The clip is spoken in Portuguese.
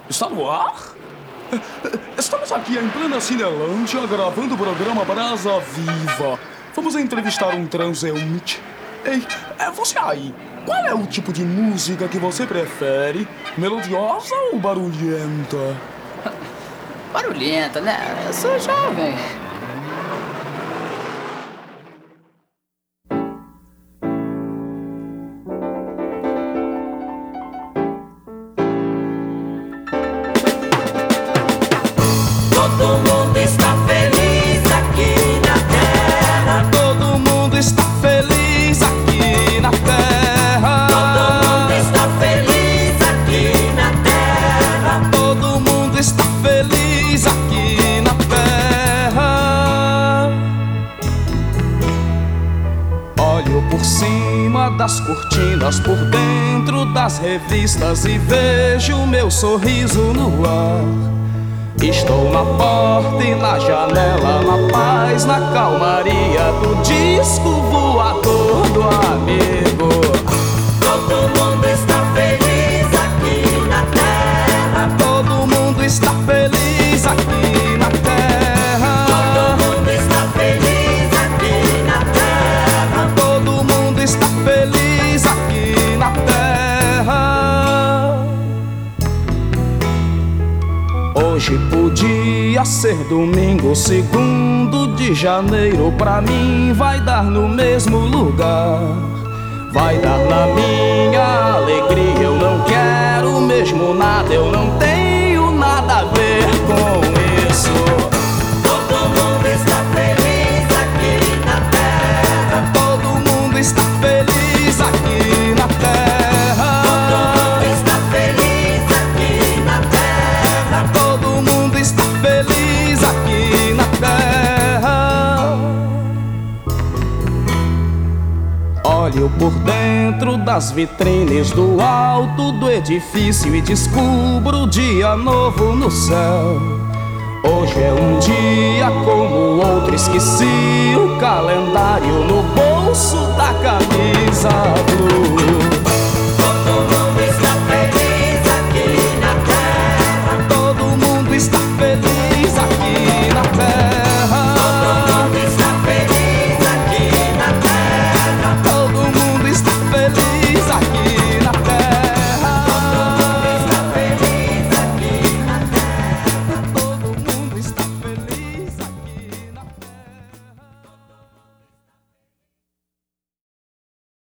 Está no ar? Estamos aqui em plena Cinelândia gravando o programa Brasa Viva. Vamos entrevistar um transeunte. Ei, você aí, qual é o tipo de música que você prefere? Melodiosa ou barulhenta? Barulhenta, né? Eu sou jovem. Todo mundo está feliz aqui na terra. Todo mundo está feliz aqui na terra. Todo mundo está feliz aqui na terra. Todo mundo está feliz aqui na terra. Olho por cima das cortinas, por dentro das revistas e vejo meu sorriso no ar. Estou na porta e na janela, na paz, na calmaria do disco voador do amigo. Todo mundo está feliz aqui na terra. Todo mundo está feliz aqui na terra. Todo mundo está feliz aqui na terra. Todo mundo está feliz aqui na terra. Hoje podia ser domingo, 2º de janeiro. Pra mim vai dar no mesmo lugar. Vai dar na minha alegria. Eu não quero mesmo nada. Eu não tenho nada a ver com isso. Todo mundo está feliz aqui na terra. Todo mundo está feliz aqui na terra. Todo mundo está feliz aqui na terra. Todo mundo está feliz aqui na terra. Olho por dentro das vitrines do alto do edifício e descubro dia novo no céu. Hoje é um dia como outro, esqueci o calendário no bolso da camisa blue.